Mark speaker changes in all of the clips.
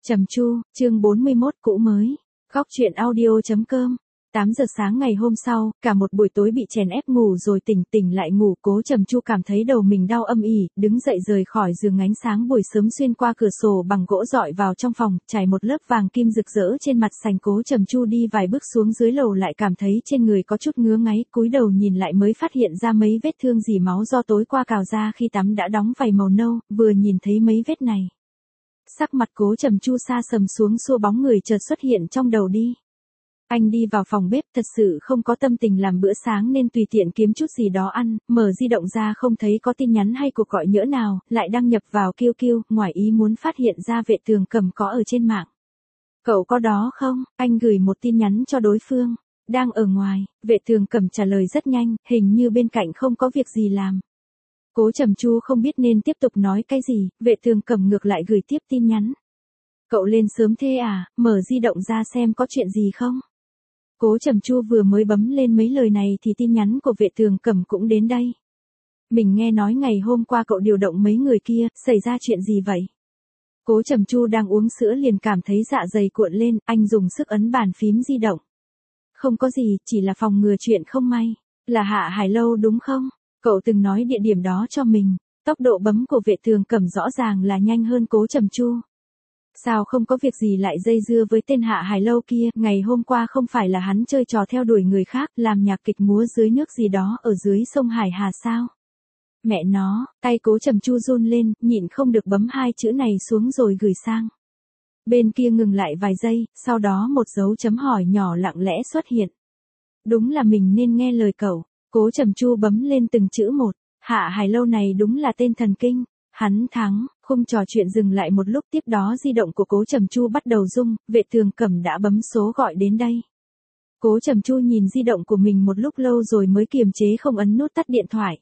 Speaker 1: Trầm Chu, chương 41 cũ mới. Góc truyện audio.com. 8 giờ sáng ngày hôm sau, cả một buổi tối bị chèn ép ngủ rồi tỉnh lại ngủ. Cố Trầm Chu cảm thấy đầu mình đau âm ỉ, đứng dậy rời khỏi giường. Ánh sáng buổi sớm xuyên qua cửa sổ bằng gỗ dọi vào trong phòng, trải một lớp vàng kim rực rỡ trên mặt sành. Cố Trầm Chu đi vài bước xuống dưới lầu lại cảm thấy trên người có chút ngứa ngáy, cúi đầu nhìn lại mới phát hiện ra mấy vết thương dỉ máu do tối qua cào ra khi tắm đã đóng vảy màu nâu. Vừa nhìn thấy mấy vết này, sắc mặt Cố Trầm Chu sa sầm xuống, xua bóng người chợt xuất hiện trong đầu đi. Anh đi vào phòng bếp, thật sự không có tâm tình làm bữa sáng nên tùy tiện kiếm chút gì đó ăn, mở di động ra không thấy có tin nhắn hay cuộc gọi nhỡ nào, lại đăng nhập vào QQ, ngoài ý muốn phát hiện ra Vệ Tường Cầm có ở trên mạng. Cậu có đó không? Anh gửi một tin nhắn cho đối phương. Đang ở ngoài, Vệ Tường Cầm trả lời rất nhanh, hình như bên cạnh không có việc gì làm. Cố Trầm Chu không biết nên tiếp tục nói cái gì, Vệ Tường Cầm ngược lại gửi tiếp tin nhắn. Cậu lên sớm thế à, mở di động ra xem có chuyện gì không? Cố Trầm Chu vừa mới bấm lên mấy lời này thì tin nhắn của Vệ Tường Cầm cũng đến đây. Mình nghe nói ngày hôm qua cậu điều động mấy người kia, xảy ra chuyện gì vậy? Cố Trầm Chu đang uống sữa liền cảm thấy dạ dày cuộn lên, anh dùng sức ấn bàn phím di động. Không có gì, chỉ là phòng ngừa chuyện không may. Là Hạ Hải Lâu đúng không? Cậu từng nói địa điểm đó cho mình. Tốc độ bấm của Vệ Tường Cầm rõ ràng là nhanh hơn Cố Trầm Chu. Sao không có việc gì lại dây dưa với tên Hạ Hải Lâu kia, ngày hôm qua không phải là hắn chơi trò theo đuổi người khác, làm nhạc kịch múa dưới nước gì đó ở dưới sông Hải Hà sao? Mẹ nó, tay Cố Trầm Chu run lên, nhịn không được bấm hai chữ này xuống rồi gửi sang. Bên kia ngừng lại vài giây, sau đó một dấu chấm hỏi nhỏ lặng lẽ xuất hiện. Đúng là mình nên nghe lời cậu. Cố Trầm Chu bấm lên từng chữ một. Hạ Hải Lâu này đúng là tên thần kinh. Hắn thắng. Khung trò chuyện dừng lại một lúc, tiếp đó di động của Cố Trầm Chu bắt đầu rung. Vệ Tường Cầm đã bấm số gọi đến đây. Cố Trầm Chu nhìn di động của mình một lúc lâu rồi mới kiềm chế không ấn nút tắt điện thoại.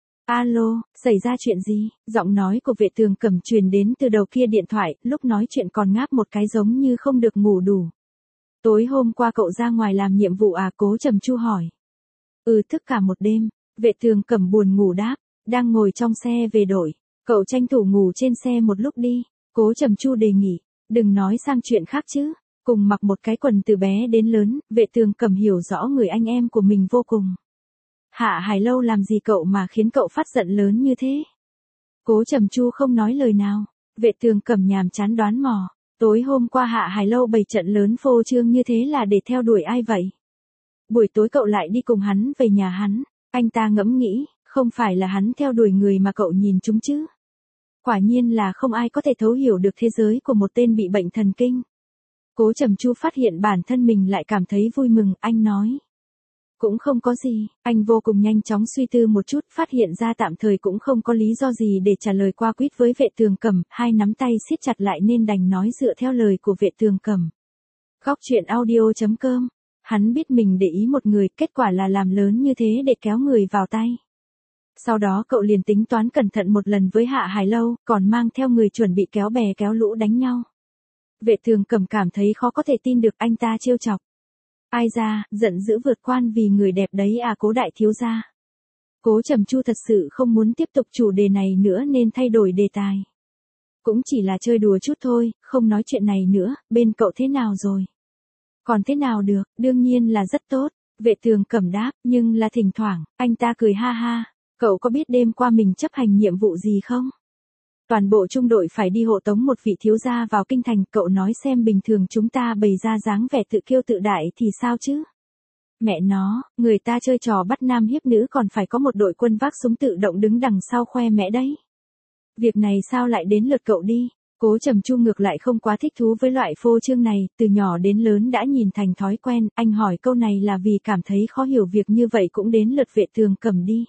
Speaker 1: Alo, xảy ra chuyện gì? Giọng nói của Vệ Tường Cầm truyền đến từ đầu kia điện thoại, lúc nói chuyện còn ngáp một cái giống như không được ngủ đủ. Tối hôm qua cậu ra ngoài làm nhiệm vụ à? Cố Trầm Chu hỏi. Thức cả một đêm. Vệ Tường Cầm buồn ngủ đáp. Đang ngồi trong xe về đổi. Cậu tranh thủ ngủ trên xe một lúc đi. Cố Trầm Chu đề nghị. Đừng nói sang chuyện khác chứ. Cùng mặc một cái quần từ bé đến lớn, Vệ Tường Cầm hiểu rõ người anh em của mình vô cùng. Hạ Hải Lâu làm gì cậu mà khiến cậu phát giận lớn như thế? Cố Trầm Chu không nói lời nào. Vệ Tường Cầm nhàm chán đoán mò. Tối hôm qua Hạ Hải Lâu bày trận lớn phô trương như thế là để theo đuổi ai vậy? Buổi tối cậu lại đi cùng hắn về nhà hắn. Anh ta ngẫm nghĩ, không phải là hắn theo đuổi người mà cậu nhìn chúng chứ? Quả nhiên là không ai có thể thấu hiểu được thế giới của một tên bị bệnh thần kinh. Cố Trầm Chu phát hiện bản thân mình lại cảm thấy vui mừng, anh nói. Cũng không có gì, anh vô cùng nhanh chóng suy tư một chút, phát hiện ra tạm thời cũng không có lý do gì để trả lời qua quýt với Vệ Tường Cầm, hai nắm tay siết chặt lại nên đành nói dựa theo lời của Vệ Tường Cầm. Góc truyện audio.com. Hắn biết mình để ý một người, kết quả là làm lớn như thế để kéo người vào tay. Sau đó cậu liền tính toán cẩn thận một lần với Hạ Hải Lâu, còn mang theo người chuẩn bị kéo bè kéo lũ đánh nhau. Vệ Tường Cầm cảm thấy khó có thể tin được anh ta trêu chọc. Ai ra, giận dữ vượt quan vì người đẹp đấy à Cố đại thiếu gia. Cố Trầm Chu thật sự không muốn tiếp tục chủ đề này nữa nên thay đổi đề tài. Cũng chỉ là chơi đùa chút thôi, không nói chuyện này nữa, bên cậu thế nào rồi? Còn thế nào được, đương nhiên là rất tốt. Vệ Tường Cầm đáp, nhưng là thỉnh thoảng, anh ta cười ha ha. Cậu có biết đêm qua mình chấp hành nhiệm vụ gì không? Toàn bộ trung đội phải đi hộ tống một vị thiếu gia vào kinh thành, cậu nói xem bình thường chúng ta bày ra dáng vẻ tự kiêu tự đại thì sao chứ? Mẹ nó, người ta chơi trò bắt nam hiếp nữ còn phải có một đội quân vác súng tự động đứng đằng sau khoe mẽ đấy. Việc này sao lại đến lượt cậu đi? Cố Trầm Chu ngược lại không quá thích thú với loại phô trương này, từ nhỏ đến lớn đã nhìn thành thói quen, anh hỏi câu này là vì cảm thấy khó hiểu việc như vậy cũng đến lượt Vệ Tường Cầm đi.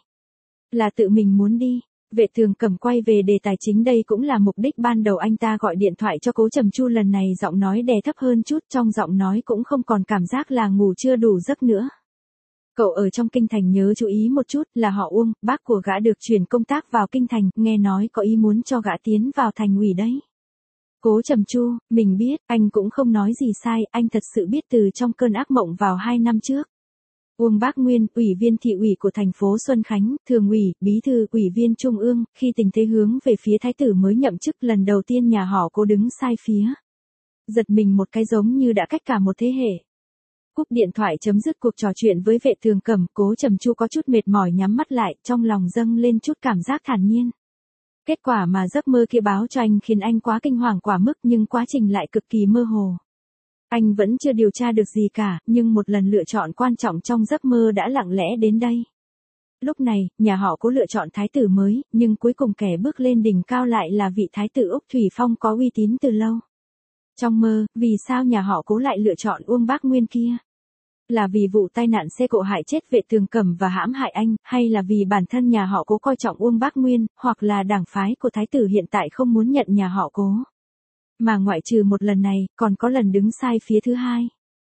Speaker 1: Là tự mình muốn đi. Vệ Tường Cầm quay về đề tài chính, đây cũng là mục đích ban đầu anh ta gọi điện thoại cho Cố Trầm Chu, lần này giọng nói đè thấp hơn chút, trong giọng nói cũng không còn cảm giác là ngủ chưa đủ giấc nữa. Cậu ở trong kinh thành nhớ chú ý một chút, là họ Uông, bác của gã được chuyển công tác vào kinh thành, nghe nói có ý muốn cho gã tiến vào thành ủy đấy. Cố Trầm Chu, mình biết, anh cũng không nói gì sai, anh thật sự biết từ trong cơn ác mộng vào 2 năm trước. Uông Bác Nguyên, ủy viên thị ủy của thành phố Xuân Khánh, thường ủy, bí thư ủy viên trung ương, khi tình thế hướng về phía thái tử mới nhậm chức lần đầu tiên nhà họ Cố đứng sai phía. Giật mình một cái giống như đã cách cả một thế hệ. Cúp điện thoại chấm dứt cuộc trò chuyện với Vệ Tường Cẩm, Cố Trầm Chu có chút mệt mỏi nhắm mắt lại, trong lòng dâng lên chút cảm giác thản nhiên. Kết quả mà giấc mơ kia báo cho anh khiến anh quá kinh hoàng quá mức, nhưng quá trình lại cực kỳ mơ hồ. Anh vẫn chưa điều tra được gì cả, nhưng một lần lựa chọn quan trọng trong giấc mơ đã lặng lẽ đến đây. Lúc này, nhà họ Cố lựa chọn thái tử mới, nhưng cuối cùng kẻ bước lên đỉnh cao lại là vị thái tử Úc Thủy Phong có uy tín từ lâu. Trong mơ, vì sao nhà họ Cố lại lựa chọn Uông Bác Nguyên kia? Là vì vụ tai nạn xe cộ hại chết Vệ Tường Cẩm và hãm hại anh, hay là vì bản thân nhà họ Cố coi trọng Uông Bác Nguyên, hoặc là đảng phái của thái tử hiện tại không muốn nhận nhà họ Cố? Mà ngoại trừ một lần này, còn có lần đứng sai phía thứ hai.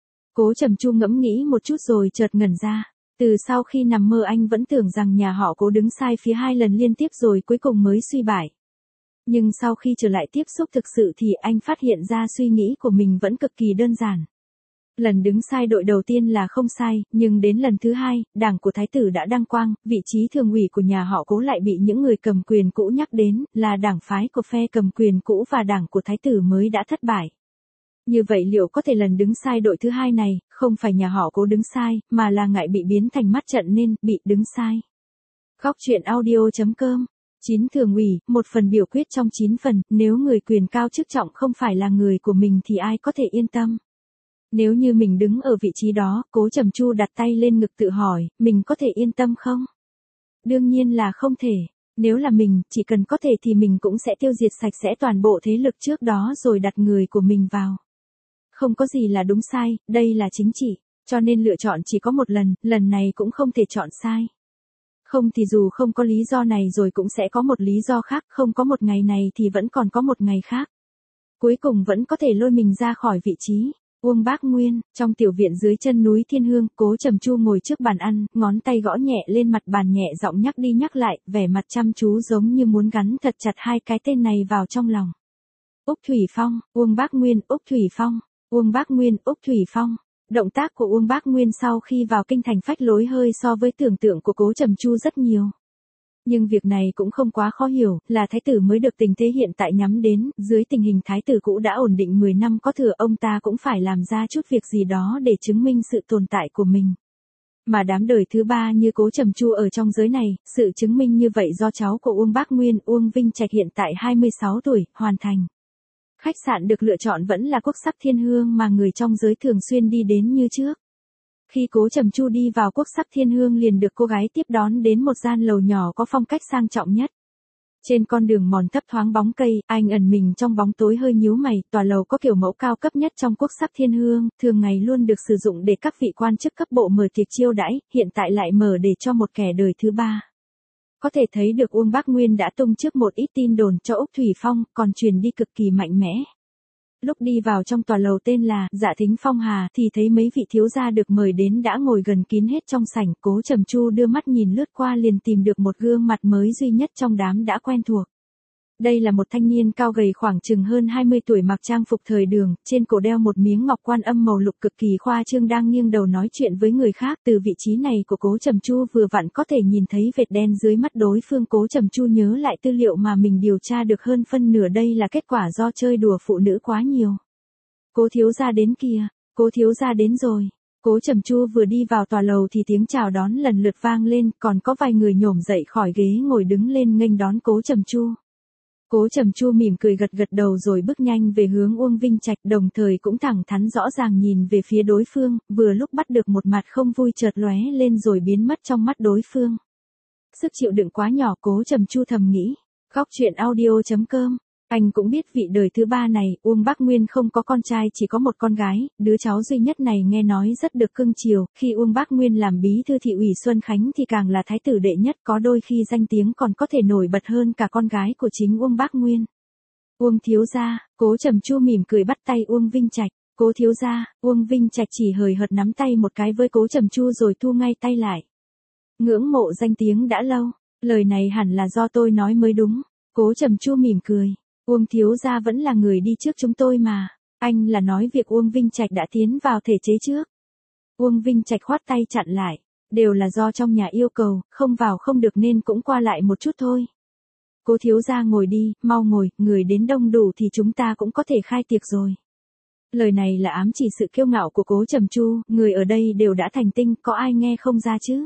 Speaker 1: Cố Trầm Chu ngẫm nghĩ một chút rồi chợt ngẩn ra. Từ sau khi nằm mơ anh vẫn tưởng rằng nhà họ Cố đứng sai phía 2 lần liên tiếp rồi cuối cùng mới suy bại. Nhưng sau khi trở lại tiếp xúc thực sự thì anh phát hiện ra suy nghĩ của mình vẫn cực kỳ đơn giản. Lần đứng sai đội đầu tiên là không sai, nhưng đến lần thứ hai, đảng của thái tử đã đăng quang, vị trí thường ủy của nhà họ Cố lại bị những người cầm quyền cũ nhắc đến, là đảng phái của phe cầm quyền cũ và đảng của thái tử mới đã thất bại. Như vậy liệu có thể lần đứng sai đội thứ hai này, không phải nhà họ Cố đứng sai, mà là ngại bị biến thành mắt trận nên bị đứng sai. Góc truyện audio.com 9 thường ủy, một phần biểu quyết trong 9 phần, nếu người quyền cao chức trọng không phải là người của mình thì ai có thể yên tâm. Nếu như mình đứng ở vị trí đó, Cố Trầm Chu đặt tay lên ngực tự hỏi, mình có thể yên tâm không? Đương nhiên là không thể. Nếu là mình, chỉ cần có thể thì mình cũng sẽ tiêu diệt sạch sẽ toàn bộ thế lực trước đó rồi đặt người của mình vào. Không có gì là đúng sai, đây là chính trị, cho nên lựa chọn chỉ có một lần, lần này cũng không thể chọn sai. Không thì dù không có lý do này rồi cũng sẽ có một lý do khác, không có một ngày này thì vẫn còn có một ngày khác. Cuối cùng vẫn có thể lôi mình ra khỏi vị trí. Uông Bác Nguyên, trong tiểu viện dưới chân núi Thiên Hương, Cố Trầm Chu ngồi trước bàn ăn, ngón tay gõ nhẹ lên mặt bàn nhẹ giọng nhắc đi nhắc lại, vẻ mặt chăm chú giống như muốn gắn thật chặt hai cái tên này vào trong lòng. Úc Thủy Phong, Uông Bác Nguyên, Úc Thủy Phong, Uông Bác Nguyên, Úc Thủy Phong. Động tác của Uông Bác Nguyên sau khi vào kinh thành phách lối hơi so với tưởng tượng của Cố Trầm Chu rất nhiều. Nhưng việc này cũng không quá khó hiểu, là thái tử mới được tình thế hiện tại nhắm đến, dưới tình hình thái tử cũ đã ổn định 10 năm có thừa, ông ta cũng phải làm ra chút việc gì đó để chứng minh sự tồn tại của mình. Mà đám đời thứ ba như Cố Trầm Chu ở trong giới này, sự chứng minh như vậy do cháu của Uông Bác Nguyên, Uông Vinh Trạch hiện tại 26 tuổi, hoàn thành. Khách sạn được lựa chọn vẫn là Quốc Sắc Thiên Hương mà người trong giới thường xuyên đi đến như trước. Khi Cố Trầm Chu đi vào Quốc Sắc Thiên Hương liền được cô gái tiếp đón đến một gian lầu nhỏ có phong cách sang trọng nhất. Trên con đường mòn thấp thoáng bóng cây, anh ẩn mình trong bóng tối hơi nhíu mày, tòa lầu có kiểu mẫu cao cấp nhất trong Quốc Sắc Thiên Hương, thường ngày luôn được sử dụng để các vị quan chức cấp bộ mở tiệc chiêu đãi, hiện tại lại mở để cho một kẻ đời thứ ba. Có thể thấy được Uông Bác Nguyên đã tung trước một ít tin đồn cho Úc Thủy Phong, còn truyền đi cực kỳ mạnh mẽ. Lúc đi vào trong tòa lầu tên là Dạ Thính Phong Hà thì thấy mấy vị thiếu gia được mời đến đã ngồi gần kín hết trong sảnh. Cố Trầm Chu đưa mắt nhìn lướt qua liền tìm được một gương mặt mới duy nhất trong đám đã quen thuộc. Đây là một thanh niên cao gầy khoảng chừng hơn 20 tuổi mặc trang phục thời đường, trên cổ đeo một miếng ngọc quan âm màu lục cực kỳ khoa trương đang nghiêng đầu nói chuyện với người khác. Từ vị trí này của Cố Trầm Chu vừa vặn có thể nhìn thấy vệt đen dưới mắt đối phương. Cố Trầm Chu nhớ lại tư liệu mà mình điều tra được hơn phân nửa đây là kết quả do chơi đùa phụ nữ quá nhiều. Cố thiếu gia đến kìa, Cố thiếu gia đến rồi. Cố Trầm Chu vừa đi vào tòa lầu thì tiếng chào đón lần lượt vang lên, còn có vài người nhổm dậy khỏi ghế ngồi đứng lên nghênh đón Cố Trầm Chu. Cố Trầm Chu mỉm cười gật gật đầu rồi bước nhanh về hướng Uông Vinh Trạch, đồng thời cũng thẳng thắn rõ ràng nhìn về phía đối phương, vừa lúc bắt được một mặt không vui chợt lóe lên rồi biến mất trong mắt đối phương. Sức chịu đựng quá nhỏ, Cố Trầm Chu thầm nghĩ. Góc truyện audio.com. Anh cũng biết vị đời thứ ba này, Uông Bác Nguyên không có con trai chỉ có một con gái, đứa cháu duy nhất này nghe nói rất được cưng chiều, khi Uông Bác Nguyên làm bí thư thị ủy Xuân Khánh thì càng là thái tử đệ nhất, có đôi khi danh tiếng còn có thể nổi bật hơn cả con gái của chính Uông Bác Nguyên. Uông thiếu gia, Cố Trầm Chu mỉm cười bắt tay Uông Vinh Trạch. Cố thiếu gia, Uông Vinh Trạch chỉ hời hợt nắm tay một cái với Cố Trầm Chu rồi thu ngay tay lại. Ngưỡng mộ danh tiếng đã lâu, lời này hẳn là do tôi nói mới đúng. Cố Trầm Chu mỉm cười. Uông thiếu gia vẫn là người đi trước chúng tôi mà. Anh là nói việc Uông Vinh Trạch đã tiến vào thể chế trước. Uông Vinh Trạch khoát tay chặn lại. Đều là do trong nhà yêu cầu, không vào không được nên cũng qua lại một chút thôi. Cố thiếu gia ngồi đi, mau ngồi, người đến đông đủ thì chúng ta cũng có thể khai tiệc rồi. Lời này là ám chỉ sự kiêu ngạo của Cố Trầm Chu, người ở đây đều đã thành tinh, có ai nghe không ra chứ?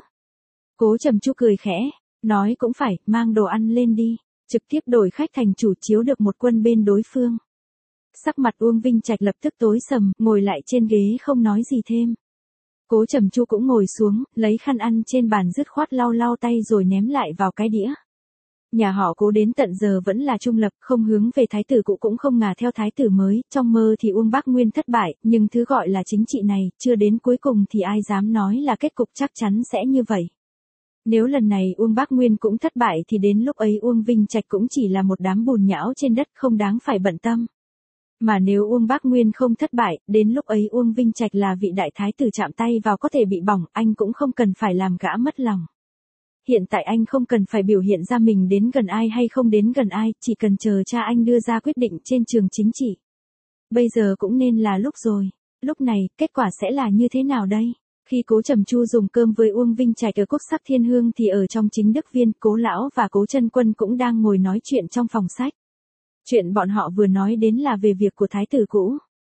Speaker 1: Cố Trầm Chu cười khẽ, nói cũng phải, mang đồ ăn lên đi, trực tiếp đổi khách thành chủ chiếu được một quân bên đối phương. Sắc mặt Uông Vinh Trạch lập tức tối sầm, ngồi lại trên ghế không nói gì thêm. Cố Trầm Chu cũng ngồi xuống, lấy khăn ăn trên bàn dứt khoát lau lau tay rồi ném lại vào cái đĩa. Nhà họ Cố đến tận giờ vẫn là trung lập, không hướng về thái tử cũ cũng không ngả theo thái tử mới, trong mơ thì Uông Bác Nguyên thất bại, nhưng thứ gọi là chính trị này, chưa đến cuối cùng thì ai dám nói là kết cục chắc chắn sẽ như vậy. Nếu lần này Uông Bác Nguyên cũng thất bại thì đến lúc ấy Uông Vinh Trạch cũng chỉ là một đám bùn nhão trên đất không đáng phải bận tâm. Mà nếu Uông Bác Nguyên không thất bại, đến lúc ấy Uông Vinh Trạch là vị đại thái tử chạm tay vào có thể bị bỏng, anh cũng không cần phải làm gã mất lòng. Hiện tại anh không cần phải biểu hiện ra mình đến gần ai hay không đến gần ai, chỉ cần chờ cha anh đưa ra quyết định trên trường chính trị. Bây giờ cũng nên là lúc rồi. Lúc này, kết quả sẽ là như thế nào đây? Khi Cố Trầm Chu dùng cơm với Uông Vinh Trạch ở Quốc Sắc Thiên Hương thì ở trong Chính Đức Viên, Cố Lão và Cố Chân Quân cũng đang ngồi nói chuyện trong phòng sách. Chuyện bọn họ vừa nói đến là về việc của thái tử cũ.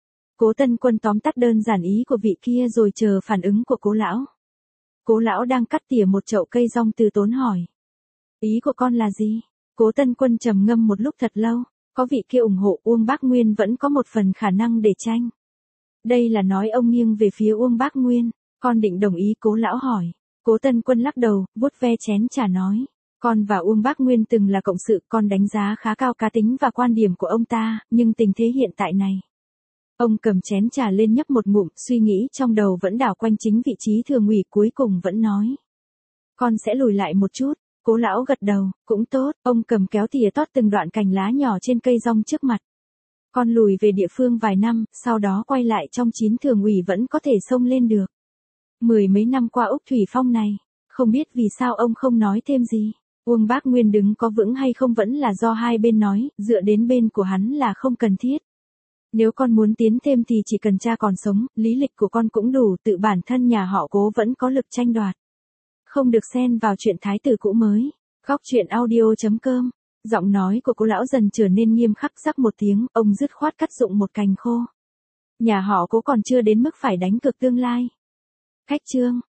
Speaker 1: Cố Tân Quân tóm tắt đơn giản ý của vị kia rồi chờ phản ứng của Cố Lão. Cố Lão đang cắt tỉa một chậu cây rong từ tốn hỏi. Ý của con là gì? Cố Tân Quân trầm ngâm một lúc thật lâu, có vị kia ủng hộ Uông Bác Nguyên vẫn có một phần khả năng để tranh. Đây là nói ông nghiêng về phía Uông Bác Nguyên, con định đồng ý? Cố Lão hỏi. Cố Tân Quân lắc đầu, vuốt ve chén trà nói. Con và Uông Bác Nguyên từng là cộng sự, con đánh giá khá cao cá tính và quan điểm của ông ta, nhưng tình thế hiện tại này. Ông cầm chén trà lên nhấp một ngụm, suy nghĩ trong đầu vẫn đảo quanh chính vị trí thường ủy, cuối cùng vẫn nói. Con sẽ lùi lại một chút. Cố Lão gật đầu, cũng tốt, ông cầm kéo tỉa tót từng đoạn cành lá nhỏ trên cây rong trước mặt. Con lùi về địa phương vài năm, sau đó quay lại trong 9 thường ủy vẫn có thể xông lên được. 10 mấy năm qua Úc Thủy Phong này, không biết vì sao ông không nói thêm gì. Uông Bác Nguyên đứng có vững hay không vẫn là do hai bên nói, dựa đến bên của hắn là không cần thiết. Nếu con muốn tiến thêm thì chỉ cần cha còn sống, lý lịch của con cũng đủ, tự bản thân nhà họ Cố vẫn có lực tranh đoạt. Không được xen vào chuyện thái tử cũ mới. Góc truyện audio.com. Giọng nói của Cố Lão dần trở nên nghiêm khắc, rắc một tiếng, ông dứt khoát cắt rụng một cành khô. Nhà họ Cố còn chưa đến mức phải đánh cược tương lai. Khách trương.